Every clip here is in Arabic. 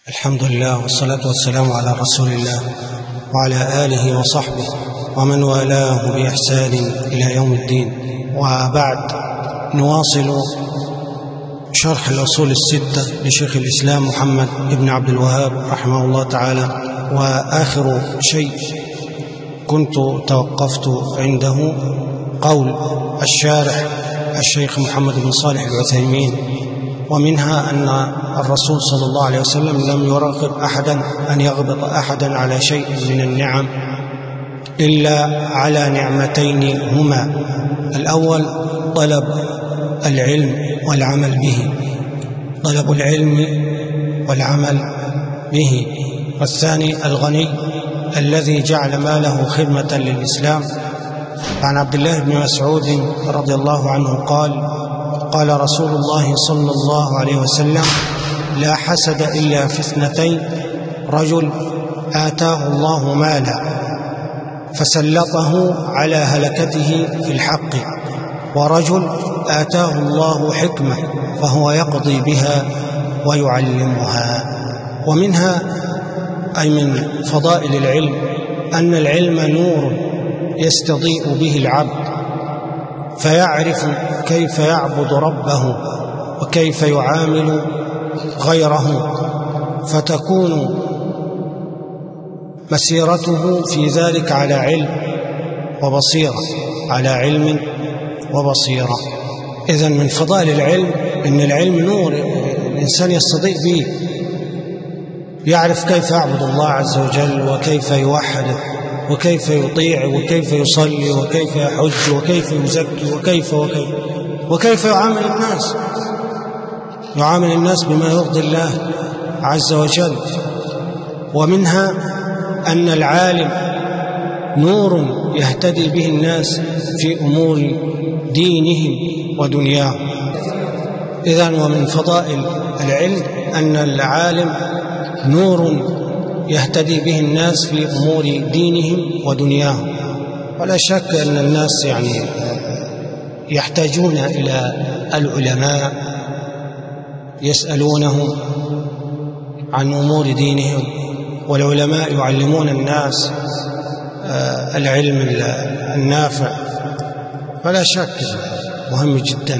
الحمد لله والصلاة والسلام على رسول الله وعلى آله وصحبه ومن والاه بإحسان إلى يوم الدين. وبعد، نواصل شرح الأصول الستة لشيخ الإسلام محمد بن عبد الوهاب رحمه الله تعالى. وآخر شيء كنت توقفت عنده قول الشارح الشيخ محمد بن صالح العثيمين، ومنها أن الرسول صلى الله عليه وسلم لم يرغب أحدا أن يغبط أحدا على شيء من النعم إلا على نعمتين هما: الأول طلب العلم والعمل به، طلب العلم والعمل به، والثاني الغني الذي جعل ماله خدمة للإسلام. عن عبد الله بن مسعود رضي الله عنه قال رسول الله صلى الله عليه وسلم: لا حسد إلا في اثنتين: رجل آتاه الله مالا فسلطه على هلكته في الحق، ورجل آتاه الله حكمة فهو يقضي بها ويعلمها. ومنها أي من فضائل العلم أن العلم نور يستضيء به العبد، فيعرف كيف يعبد ربه وكيف يعامل غيره، فتكون مسيرته في ذلك على علم وبصيرة، على علم وبصيرة. إذن من فضائل العلم أن العلم نور الإنسان يستضيء به، يعرف كيف يعبد الله عز وجل وكيف يوحده وكيف يطيع وكيف يصلي وكيف يحج وكيف يزكي وكيف يعامل الناس بما يرضي الله عز وجل. ومنها أن العالم نور يهتدي به الناس في أمور دينهم ودنياهم. إذن ومن فضائل العلم أن العالم نور يهتدي به الناس في أمور دينهم ودنياهم. ولا شك أن الناس يحتاجون إلى العلماء يسألونهم عن أمور دينهم، والعلماء يعلمون الناس العلم النافع. فلا شك مهم جدا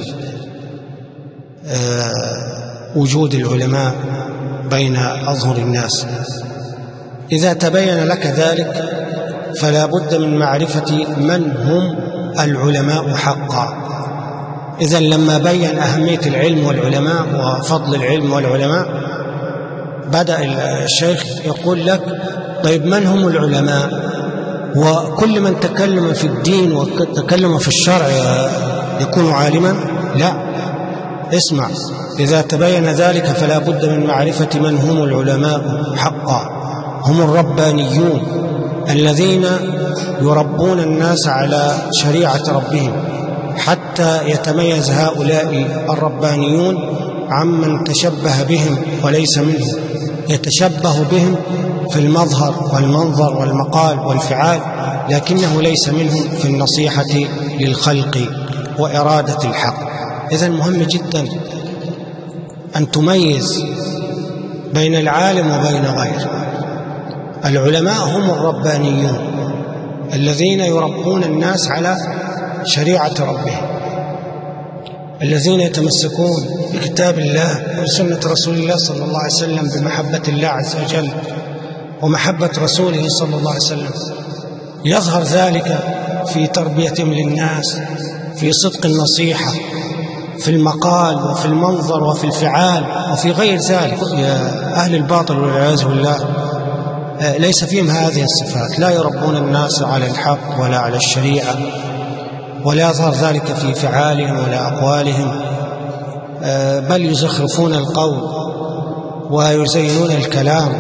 وجود العلماء بين أظهر الناس. إذا تبين لك ذلك فلا بد من معرفة من هم العلماء حقا. إذن لما بين أهمية العلم والعلماء وفضل العلم والعلماء، بدأ الشيخ يقول لك: طيب من هم العلماء؟ وكل من تكلم في الدين وتكلم في الشرع يكون عالما؟ لا، اسمع. إذا تبين ذلك فلا بد من معرفة من هم العلماء حقا. هم الربانيون الذين يربون الناس على شريعة ربهم، حتى يتميز هؤلاء الربانيون عمن تشبه بهم وليس منهم. يتشبه بهم في المظهر والمنظر والمقال والفعال، لكنه ليس منهم في النصيحة للخلق وإرادة الحق. إذن مهم جدا أن تميز بين العالم وبين غيره. العلماء هم الربانيون الذين يربون الناس على شريعة ربهم، الذين يتمسكون بكتاب الله وسنة رسول الله صلى الله عليه وسلم بمحبة الله عز وجل ومحبة رسوله صلى الله عليه وسلم. يظهر ذلك في تربيتهم للناس، في صدق النصيحة، في المقال وفي المنظر وفي الفعال وفي غير ذلك. أهل الباطل والعياذ بالله ليس فيهم هذه الصفات، لا يربون الناس على الحق ولا على الشريعة، ولا يظهر ذلك في فعالهم ولا أقوالهم، بل يزخرفون القول ويزينون الكلام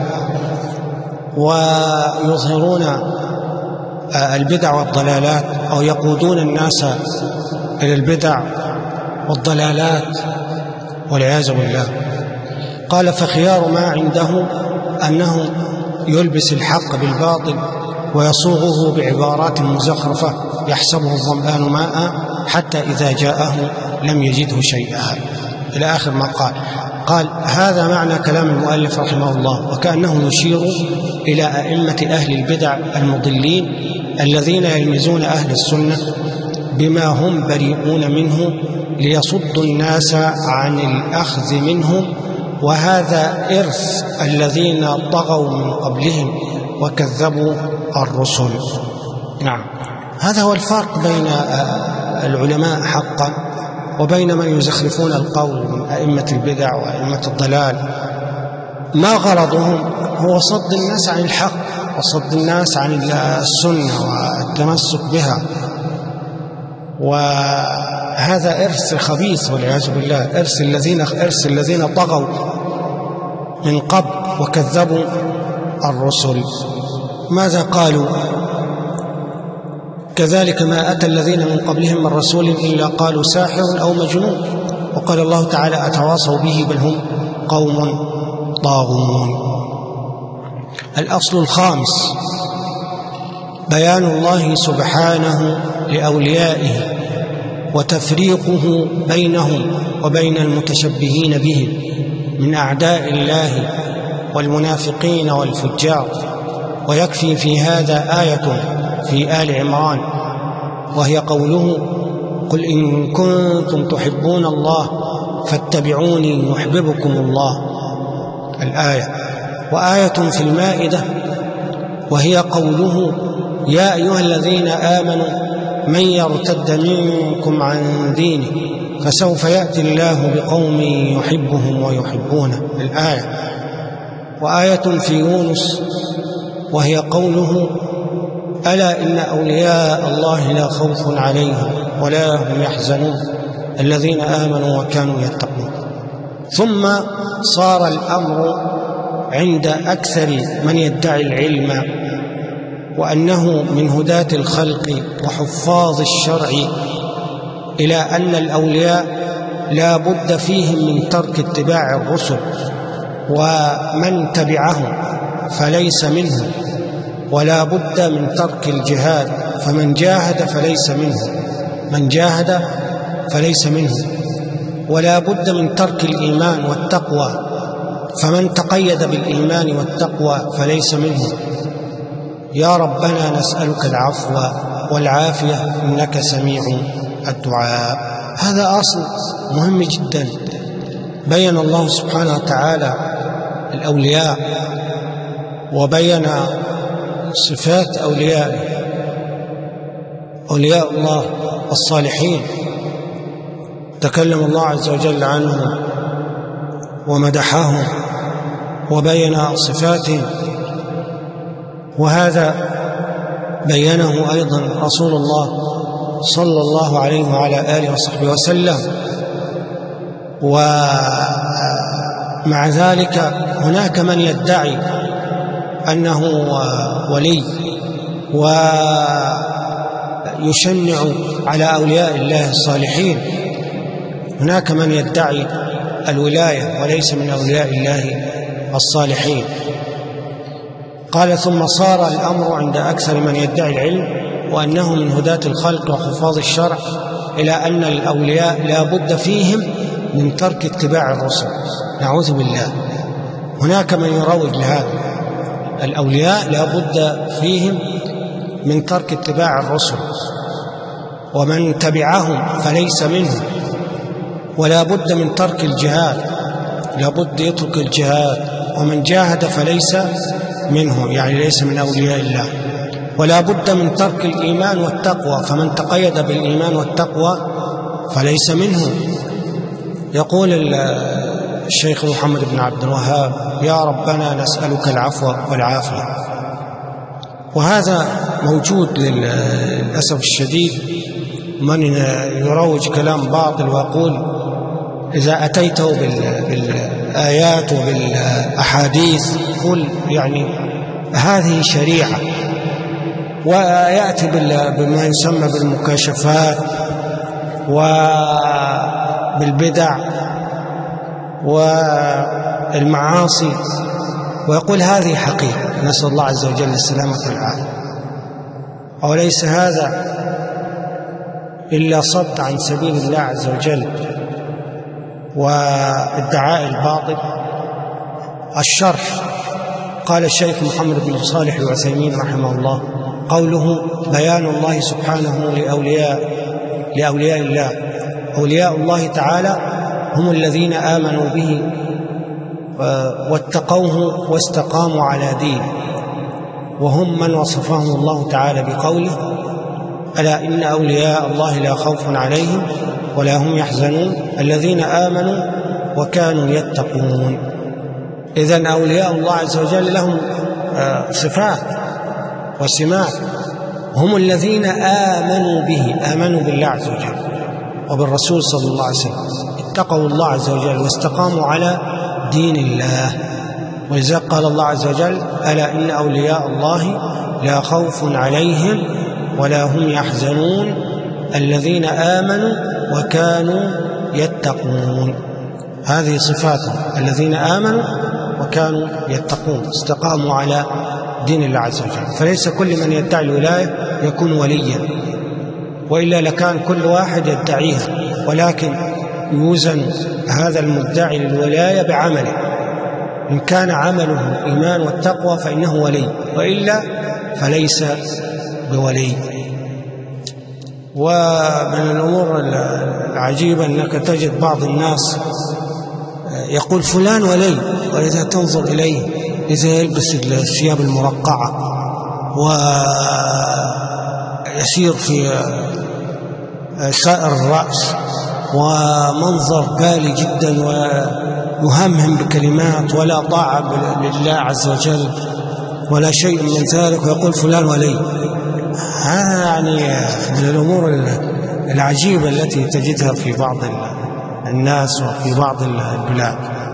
ويظهرون البدع والضلالات، أو يقودون الناس إلى البدع والضلالات والعياذ بالله. قال: فخيار ما عنده أنه يلبس الحق بالباطل ويصوغه بعبارات مزخرفة يحسبه الظمآن ماء حتى إذا جاءه لم يجده شيئا، إلى آخر ما قال. قال هذا معنى كلام المؤلف رحمه الله، وكأنه يشير إلى أئمة أهل البدع المضلين الذين يلمزون أهل السنة بما هم بريئون منه ليصدوا الناس عن الأخذ منهم، وهذا إرث الذين طغوا من قبلهم وكذبوا الرسل. نعم، هذا هو الفرق بين العلماء حقا وبين من يزخرفون القول من أئمة البدع وأئمة الضلال. ما غرضهم هو صد الناس عن الحق وصد الناس عن السنة والتمسك بها، وهذا إرث خبيث والعياذ بالله، إرث الذين طغوا من قبل وكذبوا الرسل. ماذا قالوا؟ كذلك ما أتى الذين من قبلهم من رسول إلا قالوا ساحر أو مجنون، وقال الله تعالى أتواصوا به بل هم قوم طاغون. الأصل الخامس بيان الله سبحانه لأوليائه وتفريقه بينهم وبين المتشبهين بهم من أعداء الله والمنافقين والفجار. ويكفي في هذا آية في آل عمران وهي قوله قل إن كنتم تحبون الله فاتبعوني يحببكم الله، الآية. وآية في المائدة وهي قوله يا أيها الذين آمنوا من يرتد منكم عن دينه فسوف يأتي الله بقوم يحبهم ويحبونه، الآية. وآية في يونس وهي قوله ألا إن أولياء الله لا خوف عليهم ولا هم يحزنون الذين آمنوا وكانوا يتقون. ثم صار الأمر عند أكثر من يدعي العلم وأنه من هداة الخلق وحفاظ الشرع إلى أن الأولياء لا بد فيهم من ترك اتباع الرسل، ومن تبعهم فليس منهم، ولا بد من ترك الجهاد، فمن جاهد فليس منه، من جاهد فليس منه، ولا بد من ترك الإيمان والتقوى، فمن تقيد بالإيمان والتقوى فليس منه. يا ربنا نسألك العفو والعافية إنك سميع الدعاء. هذا أصل مهم جدا. بين الله سبحانه وتعالى الأولياء وبين صفات أوليائه، أولياء الله الصالحين تكلم الله عز وجل عنهم ومدحهم وبين صفاتهم، وهذا بينه أيضا رسول الله صلى الله عليه وعلى آله وصحبه وسلم. ومع ذلك هناك من يدعي أنه ولي ويشنع على أولياء الله الصالحين، هناك من يدعي الولاية وليس من أولياء الله الصالحين. قال ثم صار الأمر عند أكثر من يدعي العلم وأنه من هداة الخلق وحفاظ الشرع إلى أن الأولياء لا بد فيهم من ترك اتباع الرسل، نعوذ بالله. هناك من يروج لهذا، الأولياء لا بد فيهم من ترك اتباع الرسل، ومن تبعهم فليس منهم، ولا بد من ترك الجهاد، لا بد يترك الجهاد، ومن جاهد فليس منه، يعني ليس من أولياء الله. ولا بد من ترك الإيمان والتقوى، فمن تقيد بالإيمان والتقوى فليس منه. يقول الشيخ محمد بن عبد الوهاب يا ربنا نسألك العفو والعافية. وهذا موجود للأسف الشديد، من يروج كلام باطل ويقول إذا أتيته بالآيات وبالأحاديث قل يعني هذه شريعة، ويأتي بما يسمى بالمكاشفات وبالبدع والمعاصي، ويقول هذه حقيقة، نسأل الله عز وجل السلامة والعافية. وليس هذا إلا صد عن سبيل الله عز وجل، وادعاء الباطل. الشرح قال الشيخ محمد بن صالح العثيمين رحمه الله: قوله بيان الله سبحانه لأولياء الله. أولياء الله تعالى هم الذين آمنوا به واتقوه واستقاموا على دينه، وهم من وصفهم الله تعالى بقوله: ألا إن أولياء الله لا خوف عليهم ولا هم يحزنون الذين آمنوا وكانوا يتقون. إذن أولياء الله عز وجل لهم صفات وسمات، هم الذين آمنوا به، آمنوا بالله عز وجل وبالرسول صلى الله عليه وسلم، اتقوا الله عز وجل واستقاموا على دين الله. ولذلك قال الله عز وجل: ألا إن أولياء الله لا خوف عليهم ولا هم يحزنون الذين آمنوا وكانوا يتقون. هذه صفاتهم، الذين آمنوا وكانوا يتقون، استقاموا على دين الله عز وجل. فليس كل من يدعي الولاية يكون وليا، وإلا لكان كل واحد يدعيها، ولكن يوزن هذا المدعي للولاية بعمله. إن كان عمله إيمان والتقوى فإنه ولي، وإلا فليس بولي. ومن الأمور العجيبة أنك تجد بعض الناس يقول فلان ولي، وإذا تنظر إليه إذا يلبس الثياب المرقعة ويسير في سائر الرأس ومنظر بالي جدا ويهمهم بكلمات ولا طاعة لله عز وجل ولا شيء من ذلك، ويقول فلان ولي. هذا يعني من الأمور العجيبة التي تجدها في بعض الناس وفي بعض البلاد،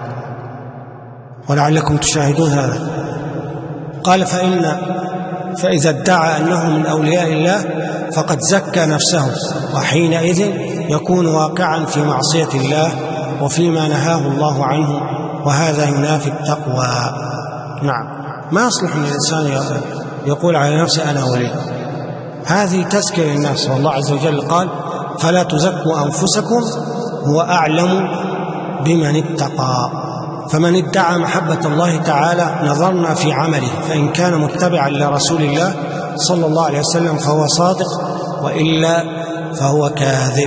ولعلكم تشاهدون هذا. قال: فإذا ادعى أنه من أولياء الله فقد زكى نفسه، وحينئذ يكون واقعا في معصية الله وفيما نهاه الله عنه، وهذا ينافي التقوى. نعم، ما يصلح أن الإنسان يقول على نفسه أنا ولي، هذه تزكية للنفس. والله عز وجل قال: فلا تزكوا أنفسكم هو أعلم بمن اتقى. فمن ادعى محبة الله تعالى نظرنا في عمله، فإن كان متبعا لرسول الله صلى الله عليه وسلم فهو صادق، وإلا فهو كاذب.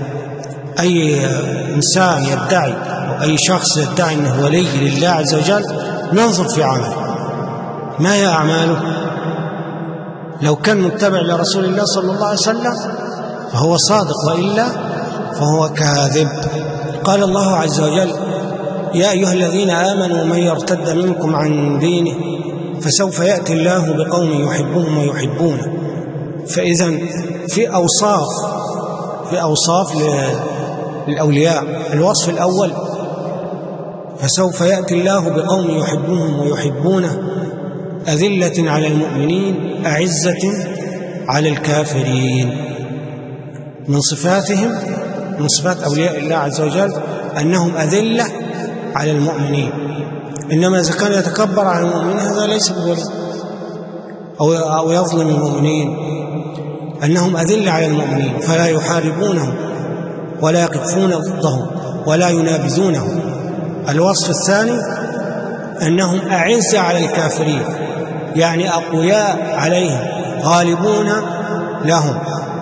أي إنسان يدعي أو أي شخص يدعي أنه ولي لله عز وجل ننظر في عمله، ما هي أعماله. لو كان متبع لرسول الله صلى الله عليه وسلم فهو صادق، وإلا فهو كاذب. قال الله عز وجل: يا أيها الذين آمنوا من يرتد منكم عن دينه فسوف يأتي الله بقوم يحبهم ويحبونه. فإذا في أوصاف للأولياء. الوصف الأول: فسوف يأتي الله بقوم يحبهم ويحبونه أذلة على المؤمنين أعزة على الكافرين. من صفاتهم، من صفات أولياء الله عز وجل أنهم أذلة على المؤمنين. إنما إذا كان يتكبر على المؤمنين هذا ليس بولي، أو يظلم المؤمنين. أنهم أذلة على المؤمنين فلا يحاربونهم ولا يقفون ضدهم ولا ينابذونهم. الوصف الثاني أنهم أعزة على الكافرين، يعني أقوياء عليهم، غالبون لهم،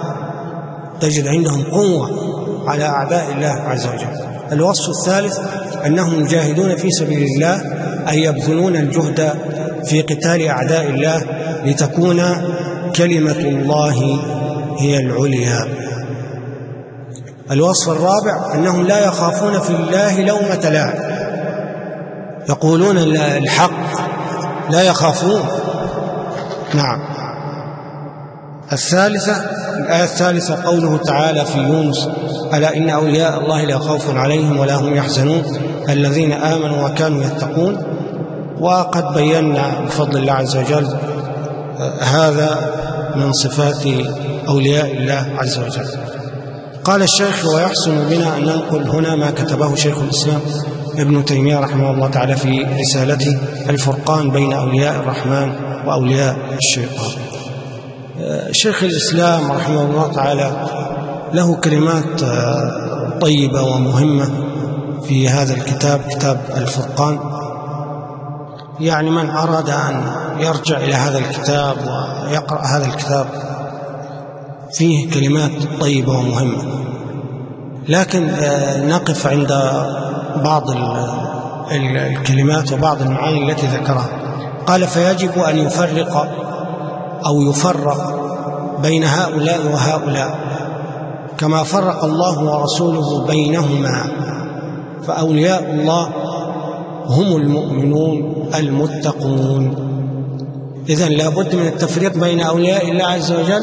تجد عندهم قوة على أعداء الله عز وجل. الوصف الثالث أنهم يجاهدون في سبيل الله، أي يبذلون الجهد في قتال أعداء الله لتكون كلمة الله هي العليا. الوصف الرابع أنهم لا يخافون في الله لومة لائم، يقولون الحق لا يخافون. نعم. الآية الثالثة قوله تعالى في يونس: ألا إن أولياء الله لا خوف عليهم ولا هم يحزنون الذين آمنوا وكانوا يتقون. وقد بينا بفضل الله عز وجل هذا من صفات أولياء الله عز وجل. قال الشيخ: ويحسن بنا أن ننقل هنا ما كتبه شيخ الإسلام ابن تيمية رحمه الله تعالى في رسالته الفرقان بين أولياء الرحمن وأولياء الشيطان. شيخ الإسلام رحمه الله تعالى له كلمات طيبة ومهمة في هذا الكتاب، كتاب الفرقان. يعني من أراد أن يرجع إلى هذا الكتاب ويقرأ هذا الكتاب فيه كلمات طيبة ومهمة. لكن نقف عند بعض الكلمات وبعض المعاني التي ذكرها. قال: فيجب أن يفرق بين هؤلاء وهؤلاء كما فرق الله ورسوله بينهما، فأولياء الله هم المؤمنون المتقون. إذن لا بد من التفريق بين أولياء الله عز وجل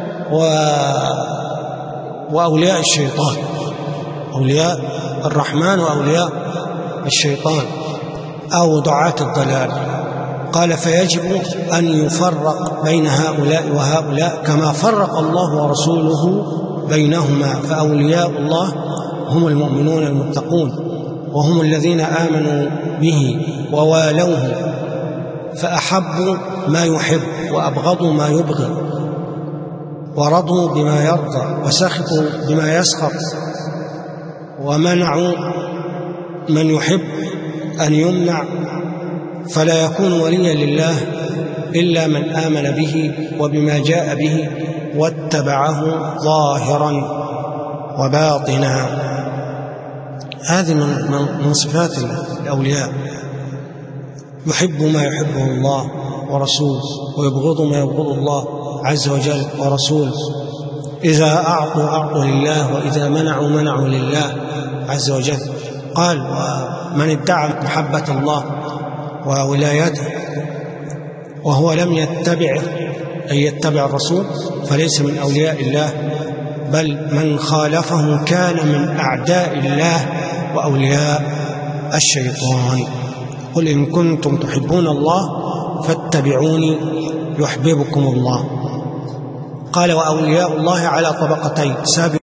وأولياء الشيطان، أولياء الرحمن وأولياء الشيطان أو دعاة الضلال. قال: فيجب أن يفرق بين هؤلاء وهؤلاء كما فرق الله ورسوله بينهما، فأولياء الله هم المؤمنون المتقون، وهم الذين آمنوا به ووالوه، فأحبوا ما يحب وأبغضوا ما يبغض، ورضوا بما يرضى وسخطوا بما يسخط، ومنعوا من يحب أن يمنع، فلا يكون وليا لله إلا من آمن به وبما جاء به واتبعه ظاهرا وباطنا. هذه من صفات الأولياء، يحب ما يحبه الله ورسوله ويبغض ما يبغض الله عز وجل ورسوله. إذا أعطوا لله، وإذا منعوا لله عز وجل. قال: ومن ادعى محبة الله وولايته وهو لم يتبعه، أي يتبع الرسول، فليس من أولياء الله، بل من خالفه كان من أعداء الله وأولياء الشيطان. قل إن كنتم تحبون الله فاتبعوني يحببكم الله. قال: وأولياء الله على طبقتين سابقون.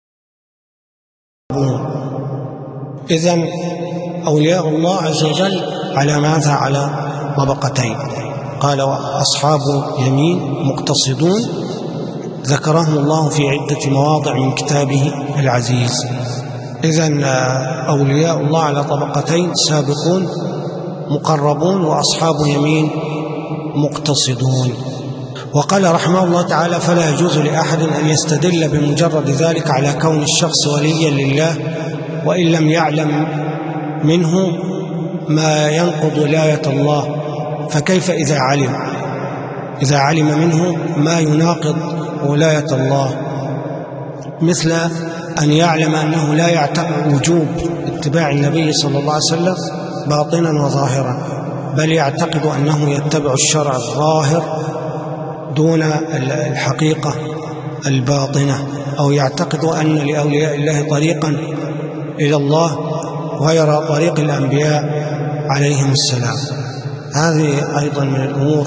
إذن أولياء الله عز وجل على ماذا؟ على طبقتين. قال: وأصحاب يمين مقتصدون، ذكرهم الله في عدة مواضع من كتابه العزيز. إذن أولياء الله على طبقتين، سابقون مقربون، وأصحاب يمين مقتصدون. وقال رحمه الله تعالى: فلا يجوز لأحد أن يستدل بمجرد ذلك على كون الشخص وليا لله وإن لم يعلم منه ما ينقض ولاية الله، فكيف إذا علم منه ما يناقض ولاية الله، مثل أن يعلم أنه لا يعتقد وجوب اتباع النبي صلى الله عليه وسلم باطنا وظاهرا، بل يعتقد أنه يتبع الشرع الظاهر دون الحقيقة الباطنة، أو يعتقد أن لأولياء الله طريقا إلى الله غير طريق الأنبياء عليهم السلام. هذه أيضا من الأمور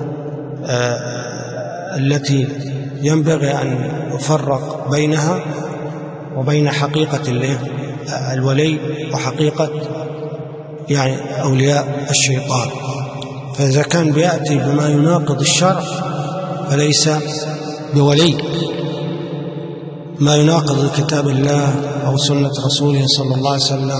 التي ينبغي أن يفرق بينها وبين حقيقة الولي وحقيقة يعني أولياء الشيطان. فإذا كان بيأتي بما يناقض الشرع فليس بولي، ما يناقض كتاب الله أو سنة رسوله صلى الله عليه وسلم.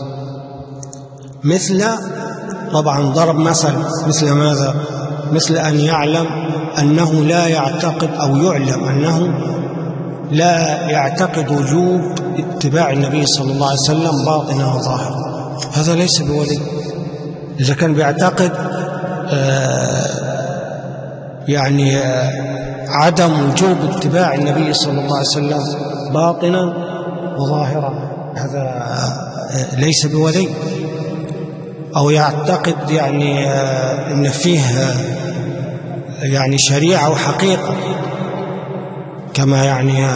مثل طبعا ضرب مثل، مثل ماذا؟ مثل أن يعلم أنه لا يعتقد، أو يعلم أنه لا يعتقد وجوب اتباع النبي صلى الله عليه وسلم باطنا وظاهرا، هذا ليس بولي. إذا كان بيعتقد يعني عدم وجوب اتباع النبي صلى الله عليه وسلم باطنا وظاهرا، هذا ليس بولي. أو يعتقد يعني أن فيه يعني شريعة وحقيقة، كما يعني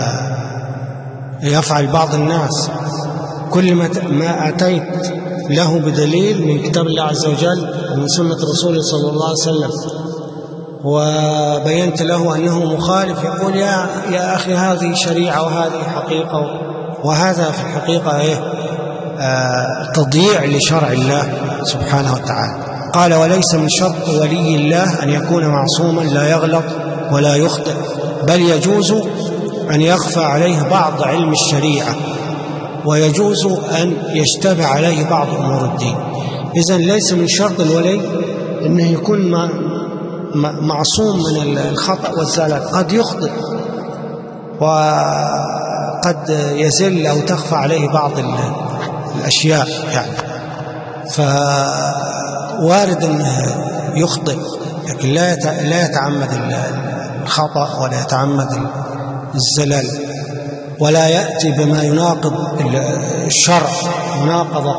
يفعل بعض الناس، كل ما أتيت له بدليل من كتاب الله عز وجل ومن سنة رسوله صلى الله عليه وسلم وبينت له أنه مخالف، يقول يا أخي هذه شريعة وهذه حقيقة، وهذا في الحقيقة تضييع لشرع الله سبحانه وتعالى. قال: وليس من شرط ولي الله أن يكون معصوما لا يغلط ولا يخطئ، بل يجوز أن يخفى عليه بعض علم الشريعة ويجوز أن يشتبه عليه بعض أمور الدين. إذن ليس من شرط الولي أنه يكون معصوم من الخطأ والزلل، قد يخطئ وقد يزل أو تخفى عليه بعض الأشياء يعني، فوارد أنه يخطئ، لكن لا يتعمد الخطأ ولا يتعمد الزلل، ولا يأتي بما يناقض الشرع مناقضة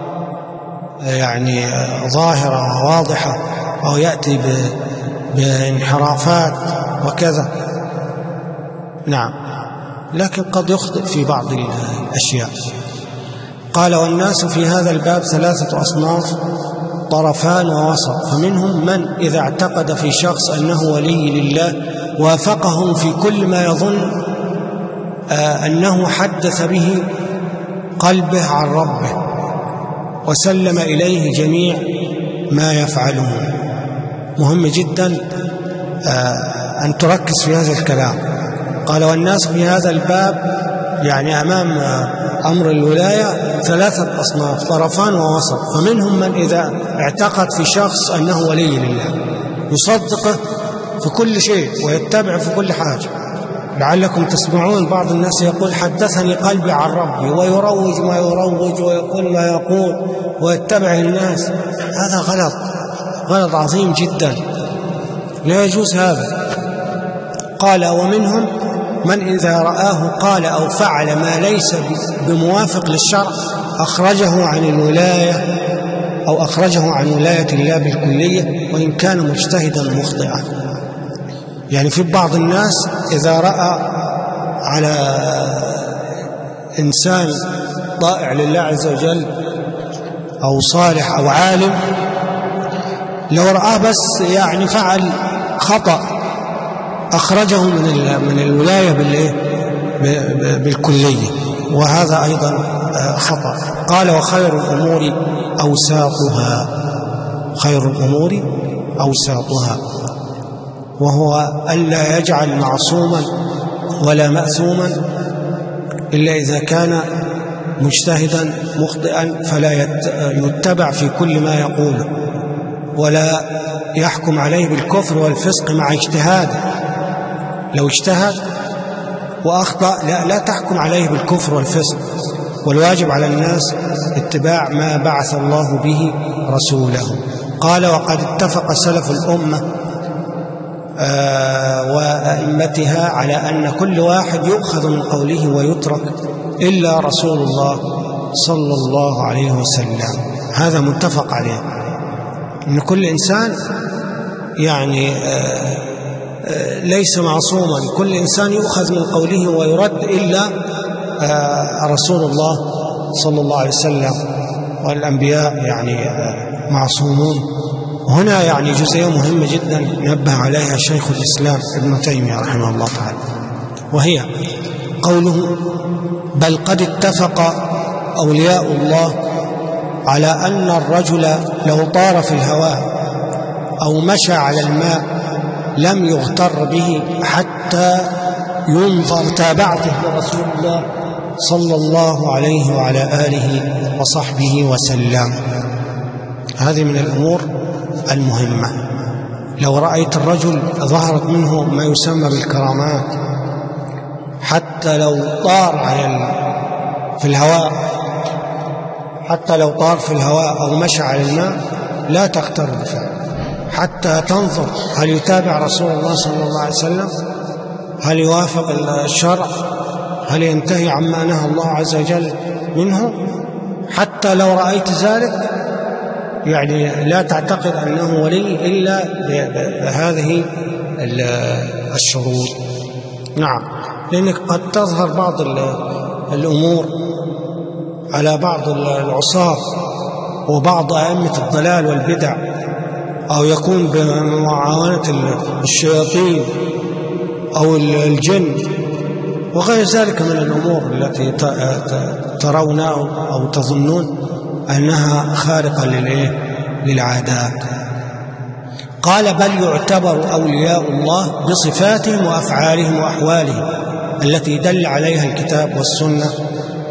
يعني ظاهرة وواضحة، أو يأتي بانحرافات وكذا. نعم، لكن قد يخطئ في بعض الأشياء. قال: والناس في هذا الباب 3 أصناف، طرفان ووسط. فمنهم من إذا اعتقد في شخص أنه ولي لله وافقهم في كل ما يظن أنه حدث به قلبه عن ربه وسلم إليه جميع ما يفعله. مهم جدا أن تركز في هذا الكلام. قال: والناس في هذا الباب يعني أمام أمر الولاية 3 أصناف، طرفان ووسط. فمنهم من إذا اعتقد في شخص أنه ولي لله يصدقه في كل شيء ويتبع في كل حاجة. لعلكم تسمعون بعض الناس يقول: حدثني قلبي عن ربي، ويروج ما يروج ويقول ما يقول ويتبع الناس. هذا غلط عظيم جدا، لا يجوز هذا. قال: ومنهم من إذا رآه قال أو فعل ما ليس بموافق للشرع أخرجه عن الولاية أو أخرجه عن ولاية الله بالكلية، وإن كان مجتهدا مخطئا. يعني في بعض الناس إذا رأى على إنسان طائع لله عز وجل أو صالح أو عالم، لو رآه بس يعني فعل خطأ أخرجه من الولاية بالكلية، وهذا أيضا خطأ. قال: وخير الأمور أوساطها، خير الأمور أوساطها، وهو ألا يجعل معصوما ولا مأثوما إلا إذا كان مجتهدا مخطئا، فلا يتبع في كل ما يقوله، ولا يحكم عليه بالكفر والفسق مع اجتهاده. لو اجتهد وأخطأ لا تحكم عليه بالكفر والفسق، والواجب على الناس اتباع ما بعث الله به رسوله. قال: وقد اتفق سلف الأمة وأئمتها على أن كل واحد يؤخذ من قوله ويترك إلا رسول الله صلى الله عليه وسلم. هذا متفق عليه، أن كل إنسان يعني ليس معصوما، كل إنسان يؤخذ من قوله ويرد إلا رسول الله صلى الله عليه وسلم، والأنبياء يعني معصومون. هنا يعني جزئية مهمة جدا نبه عليها شيخ الإسلام ابن تيمية رحمه الله تعالى، وهي قوله: بل قد اتفق أولياء الله على أن الرجل لو طار في الهواء أو مشى على الماء لم يغتر به حتى ينظر تابعته لرسول الله صلى الله عليه وعلى آله وصحبه وسلم. هذه من الأمور المهمة. لو رأيت الرجل ظهرت منه ما يسمى بالكرامات، حتى لو طار في الهواء، حتى لو طار في الهواء أو مشى على الماء، لا تغتر بفعله حتى تنظر هل يتابع رسول الله صلى الله عليه وسلم، هل يوافق الشرع، هل ينتهي عما نهى الله عز وجل منه. حتى لو رأيت ذلك يعني لا تعتقد أنه ولي إلا بهذه الشروط. نعم، لأنك قد تظهر بعض الأمور على بعض العصاة وبعض أئمة الضلال والبدع، أو يكون بمعاونة الشياطين أو الجن وغير ذلك من الأمور التي ترون أو تظنون أنها خارقة للعادات. قال: بل يعتبر أولياء الله بصفاتهم وأفعالهم وأحوالهم التي دل عليها الكتاب والسنة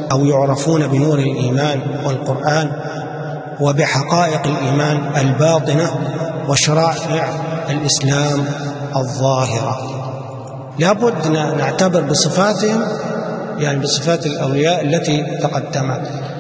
أو يعرفون بنور الإيمان والقرآن وبحقائق الإيمان الباطنة وشرائع الإسلام الظاهرة. لابد نعتبر بصفاتهم، يعني بصفات الأولياء التي تقدمت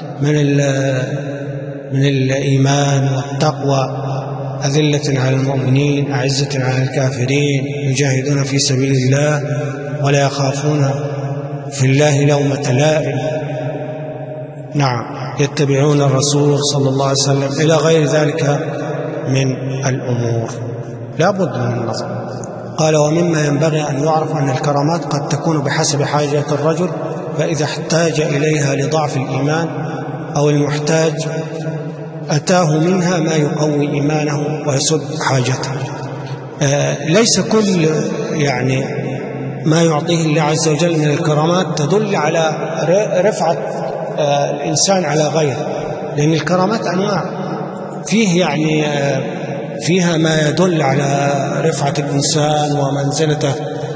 من الإيمان والتقوى، أذلة على المؤمنين أعزة على الكافرين، يجاهدون في سبيل الله ولا يخافون في الله لومة لائم، نعم، يتبعون الرسول صلى الله عليه وسلم إلى غير ذلك من الأمور. لا بد من النظر. قال: ومما ينبغي أن يعرف أن الكرامات قد تكون بحسب حاجة الرجل، فإذا احتاج إليها لضعف الإيمان أو المحتاج أتاه منها ما يقوي إيمانه ويسد حاجته. ليس كل يعني ما يعطيه الله عز وجل من الكرامات تدل على رفعة الإنسان على غيره، لأن الكرامات أنواع، فيه يعني فيها ما يدل على رفعة الإنسان ومنزلته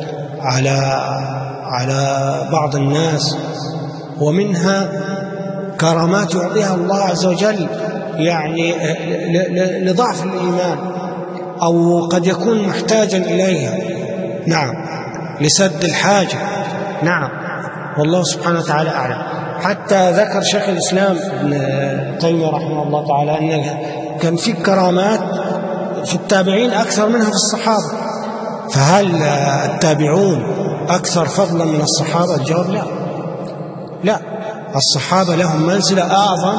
على بعض الناس، ومنها كرامات يعطيها الله عز وجل يعني لضعف الإيمان، أو قد يكون محتاجا إليها، نعم، لسد الحاجة، نعم، والله سبحانه وتعالى أعلم. حتى ذكر شيخ الإسلام ابن تيمية رحمه الله تعالى أن كان في كرامات في التابعين أكثر منها في الصحابة، فهل التابعون أكثر فضلا من الصحابة؟ الجواب لا، لا، الصحابة لهم منزلة أعظم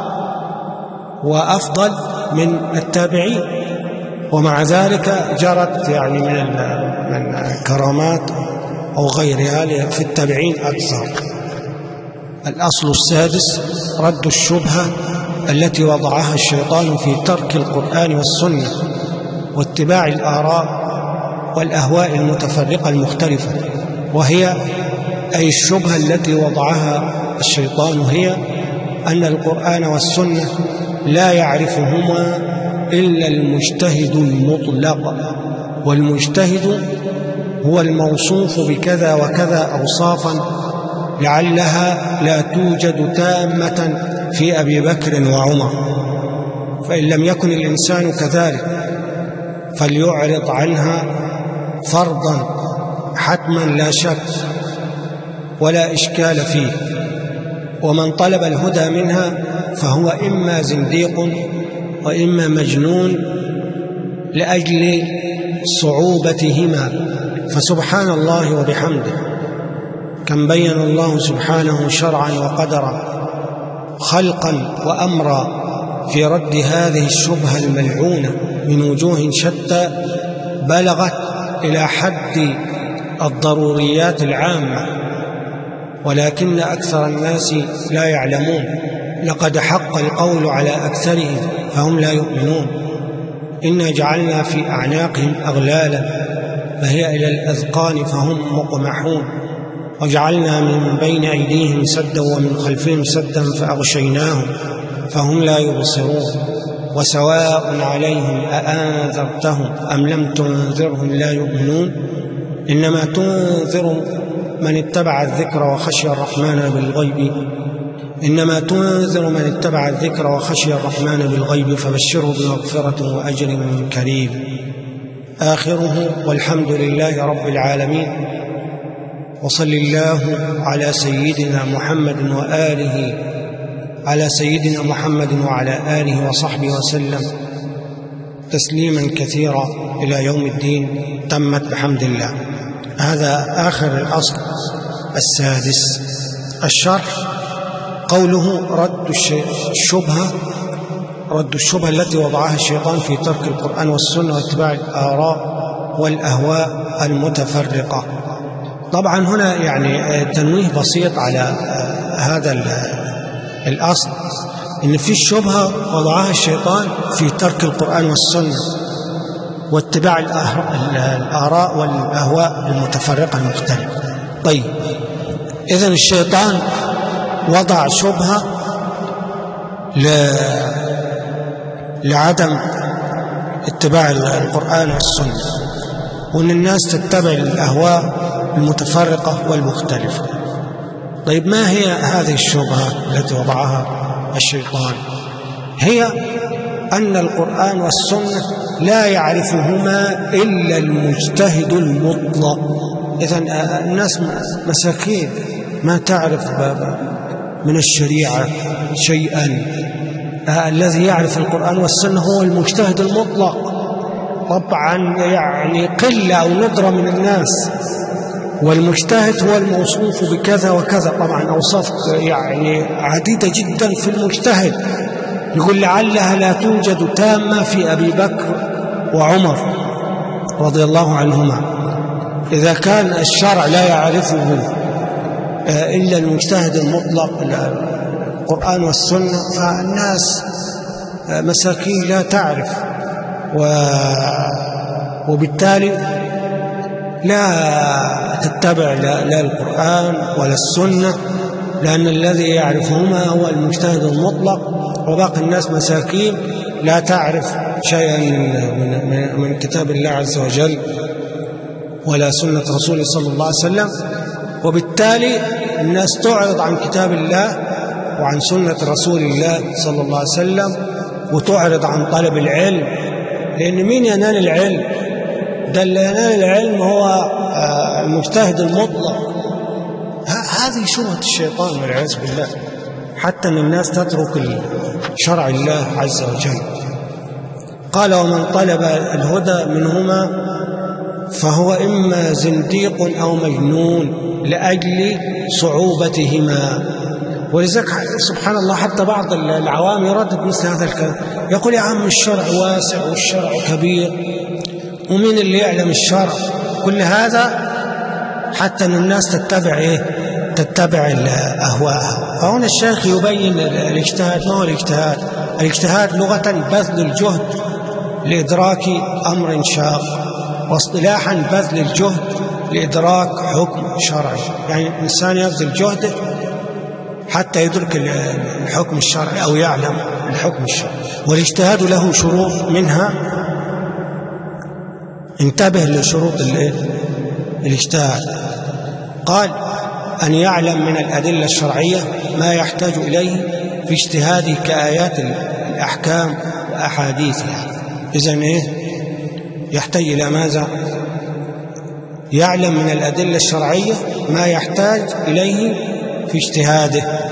وأفضل من التابعين، ومع ذلك جرت يعني من كرامات أو غيرها في التابعين أكثر. الأصل السادس: رد الشبهة التي وضعها الشيطان في ترك القرآن والسنة واتباع الآراء والأهواء المتفرقة المختلفة، وهي أي الشبهة التي وضعها الشيطان هي أن القرآن والسنة لا يعرفهما إلا المجتهد المطلق، والمجتهد هو الموصوف بكذا وكذا أوصافا لعلها لا توجد تامة في أبي بكر وعمر، فإن لم يكن الإنسان كذلك فليعرض عنها فرضا حتما لا شك ولا إشكال فيه. ومن طلب الهدى منها فهو إما زنديق وإما مجنون لأجل صعوبتهما. فسبحان الله وبحمده كم بين الله سبحانه شرعا وقدرا خلقا وأمرا في رد هذه الشبهة الملعونة من وجوه شتى بلغت إلى حد الضروريات العامة، ولكن أكثر الناس لا يعلمون. لقد حق القول على أكثرهم فهم لا يؤمنون. إنا جعلنا في أعناقهم أغلالا فهي إلى الأذقان فهم مقمحون، وجعلنا من بين أيديهم سدا ومن خلفهم سدا فأغشيناهم فهم لا يبصرون. وسواء عليهم أأنذرتهم أم لم تنذرهم لا يؤمنون. إنما تنذر من اتبع الذكر وخشي الرحمن بالغيب فبشره بمغفرة وأجر كريم. آخره: والحمد لله رب العالمين، وصل الله على سيدنا محمد وعلى آله وصحبه وسلم تسليما كثيرا إلى يوم الدين. تمت بحمد الله. هذا آخر الأصل السادس. الشرح: قوله رد الشبهة التي وضعها الشيطان في ترك القرآن والسنة واتباع الآراء والأهواء المتفرقة. طبعا هنا يعني تنويه بسيط على هذا الأصل، إن في الشبهة وضعها الشيطان في ترك القرآن والسنة واتباع الآراء والأهواء المتفرقة المختلفة. طيب، إذن الشيطان وضع شبهة لعدم اتباع القرآن والسنة، وأن الناس تتبع الأهواء المتفرقة والمختلفة. طيب ما هي هذه الشبهة التي وضعها الشيطان؟ هي أن القرآن والسنة لا يعرفهما إلا المجتهد المطلق. إذن الناس مساكين ما تعرف من الشريعة شيئا. الذي يعرف القرآن والسنة هو المجتهد المطلق. طبعا يعني قلة أو ندرة من الناس. والمجتهد هو الموصوف بكذا وكذا. طبعا أوصاف يعني عديدة جدا في المجتهد. يقول لعلها لا توجد تامة في أبي بكر وعمر رضي الله عنهما. إذا كان الشرع لا يعرفه إلا المجتهد المطلق القرآن والسنة، فالناس مساكين لا تعرف، وبالتالي لا تتبع لا القرآن ولا السنة، لأن الذي يعرفهما هو المجتهد المطلق، وباقي الناس مساكين لا تعرف شيئا من كتاب الله عز وجل ولا سنة رسوله صلى الله عليه وسلم. وبالتالي الناس تعرض عن كتاب الله وعن سنة رسول الله صلى الله عليه وسلم، وتعرض عن طلب العلم. لأن مين ينال العلم؟ ده اللي ينال العلم هو المجتهد المطلق. هذه شبهة الشيطان والعياذ بالله، حتى أن الناس تترك شرع الله عز وجل. قال: ومن طلب الهدى منهما فهو إما زنديق أو مجنون لأجل صعوبتهما. ولذلك سبحان الله حتى بعض العوام يردد مثل هذا الكلام، يقول: يا عم الشرع واسع والشرع كبير، ومين اللي يعلم الشرع؟ كل هذا حتى أن الناس تتبع أهواءها. فهنا الشيخ يبين الاجتهاد. ما هو الاجتهاد؟ الاجتهاد لغة بذل الجهد لإدراك أمر شاق، واصطلاحا بذل الجهد لإدراك حكم شرعي. يعني الإنسان يبذل جهده حتى يدرك الحكم الشرعي أو يعلم الحكم الشرعي. والاجتهاد له شروط، منها انتبه لشروط الاجتهاد. قال: أن يعلم من الأدلة الشرعية ما يحتاج إليه في اجتهاده كآيات الأحكام وأحاديثها. إذن يحتاج إلى ماذا؟ يعلم من الأدلة الشرعية ما يحتاج إليه في اجتهاده